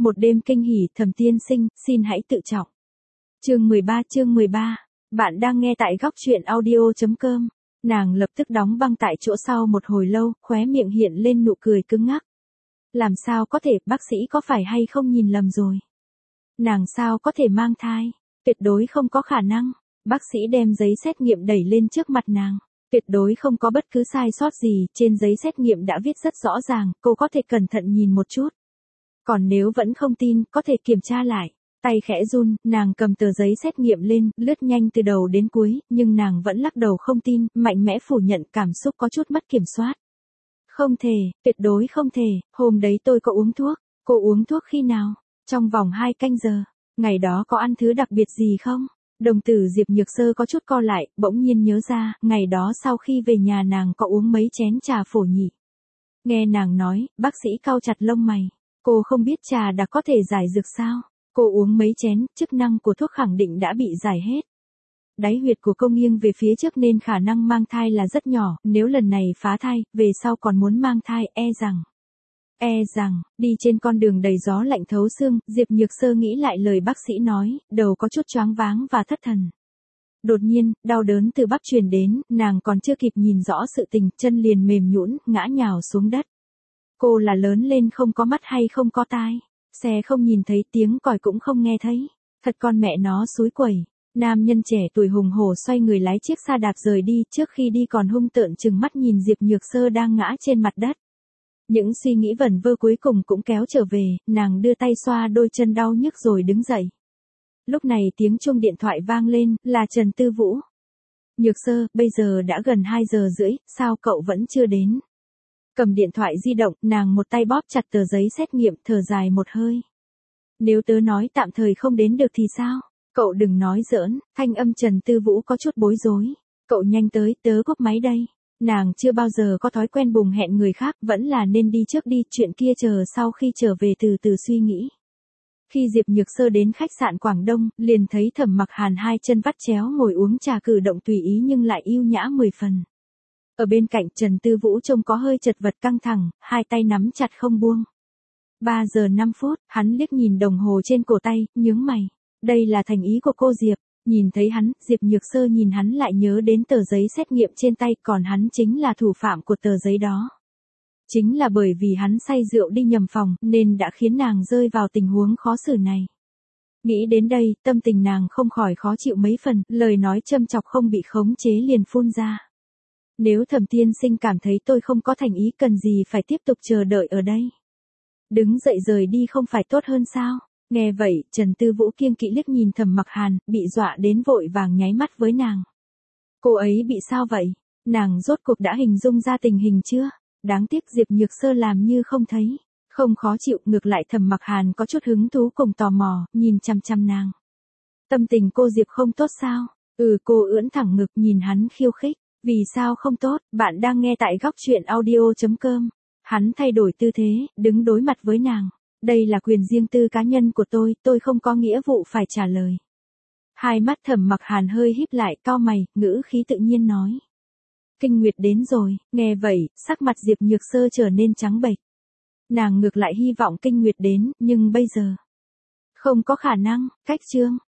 Một đêm kinh hỉ, Thẩm tiên sinh, xin hãy tự trọng. Chương 13, bạn đang nghe tại góc truyện audio.com. Nàng lập tức đóng băng tại chỗ sau một hồi lâu, khóe miệng hiện lên nụ cười cứng ngắc. Làm sao có thể, bác sĩ có phải hay không nhìn lầm rồi? Nàng sao có thể mang thai? Tuyệt đối không có khả năng. Bác sĩ đem giấy xét nghiệm đẩy lên trước mặt nàng. Tuyệt đối không có bất cứ sai sót gì, trên giấy xét nghiệm đã viết rất rõ ràng, cô có thể cẩn thận nhìn một chút. Còn nếu vẫn không tin, có thể kiểm tra lại. Tay khẽ run, nàng cầm tờ giấy xét nghiệm lên, lướt nhanh từ đầu đến cuối, nhưng nàng vẫn lắc đầu không tin, mạnh mẽ phủ nhận, cảm xúc có chút mất kiểm soát. Không thể, tuyệt đối không thể, hôm đấy tôi có uống thuốc. Cô uống thuốc khi nào? Trong vòng 2 canh giờ. Ngày đó có ăn thứ đặc biệt gì không? Đồng tử Diệp Nhược Sơ có chút co lại, bỗng nhiên nhớ ra, ngày đó sau khi về nhà nàng có uống mấy chén trà phổ nhị. Nghe nàng nói, bác sĩ cau chặt lông mày. Cô không biết trà đã có thể giải dược sao? Cô uống mấy chén, chức năng của thuốc khẳng định đã bị giải hết. Đáy huyệt của cô nghiêng về phía trước nên khả năng mang thai là rất nhỏ, nếu lần này phá thai, về sau còn muốn mang thai, e rằng, đi trên con đường đầy gió lạnh thấu xương, Diệp Nhược Sơ nghĩ lại lời bác sĩ nói, đầu có chút choáng váng và thất thần. Đột nhiên, đau đớn từ bắp truyền đến, nàng còn chưa kịp nhìn rõ sự tình, chân liền mềm nhũn, ngã nhào xuống đất. Cô là lớn lên không có mắt hay không có tai? Xe không nhìn thấy, tiếng còi cũng không nghe thấy. Thật con mẹ nó xúi quẩy. Nam nhân trẻ tuổi hùng hổ xoay người lái chiếc xa đạp rời đi, trước khi đi còn hung tợn trừng mắt nhìn Diệp Nhược Sơ đang ngã trên mặt đất. Những suy nghĩ vẩn vơ cuối cùng cũng kéo trở về, nàng đưa tay xoa đôi chân đau nhức rồi đứng dậy. Lúc này tiếng chuông điện thoại vang lên, là Trần Tư Vũ. Nhược Sơ, bây giờ đã gần 2 giờ rưỡi, sao cậu vẫn chưa đến? Cầm điện thoại di động, nàng một tay bóp chặt tờ giấy xét nghiệm, thở dài một hơi. Nếu tớ nói tạm thời không đến được thì sao? Cậu đừng nói giỡn, thanh âm Trần Tư Vũ có chút bối rối. Cậu nhanh tới, tớ cúp máy đây. Nàng chưa bao giờ có thói quen bùng hẹn người khác, vẫn là nên đi trước đi, chuyện kia chờ sau khi trở về từ từ suy nghĩ. Khi Diệp Nhược Sơ đến khách sạn Quảng Đông, liền thấy Thẩm Mặc Hàn hai chân vắt chéo ngồi uống trà, cử động tùy ý nhưng lại yêu nhã 10 phần. Ở bên cạnh Trần Tư Vũ trông có hơi chật vật căng thẳng, hai tay nắm chặt không buông. 3 giờ 5 phút, hắn liếc nhìn đồng hồ trên cổ tay, nhướng mày. Đây là thành ý của cô Diệp. Nhìn thấy hắn, Diệp Nhược Sơ nhìn hắn lại nhớ đến tờ giấy xét nghiệm trên tay, còn hắn chính là thủ phạm của tờ giấy đó. Chính là bởi vì hắn say rượu đi nhầm phòng, nên đã khiến nàng rơi vào tình huống khó xử này. Nghĩ đến đây, tâm tình nàng không khỏi khó chịu mấy phần, lời nói châm chọc không bị khống chế liền phun ra. Nếu Thẩm tiên sinh cảm thấy tôi không có thành ý, cần gì phải tiếp tục chờ đợi ở đây? Đứng dậy rời đi không phải tốt hơn sao? Nghe vậy, Trần Tư Vũ kiêng kỵ liếc nhìn Thẩm Mặc Hàn, bị dọa đến vội vàng nháy mắt với nàng. Cô ấy bị sao vậy? Nàng rốt cuộc đã hình dung ra tình hình chưa? Đáng tiếc Diệp Nhược Sơ làm như không thấy. Không khó chịu, ngược lại Thẩm Mặc Hàn có chút hứng thú cùng tò mò, nhìn chăm chăm nàng. Tâm tình cô Diệp không tốt sao? Cô ưỡn thẳng ngực nhìn hắn khiêu khích. Vì sao không tốt? Bạn đang nghe tại góc truyện audio.com. Hắn thay đổi tư thế, đứng đối mặt với nàng. Đây là quyền riêng tư cá nhân của tôi không có nghĩa vụ phải trả lời. Hai mắt Thẩm Mặc Hàn hơi híp lại, cau mày, ngữ khí tự nhiên nói. Kinh nguyệt đến rồi, nghe vậy, sắc mặt Diệp Nhược Sơ trở nên trắng bệch. Nàng ngược lại hy vọng kinh nguyệt đến, nhưng bây giờ. Không có khả năng, cách chương.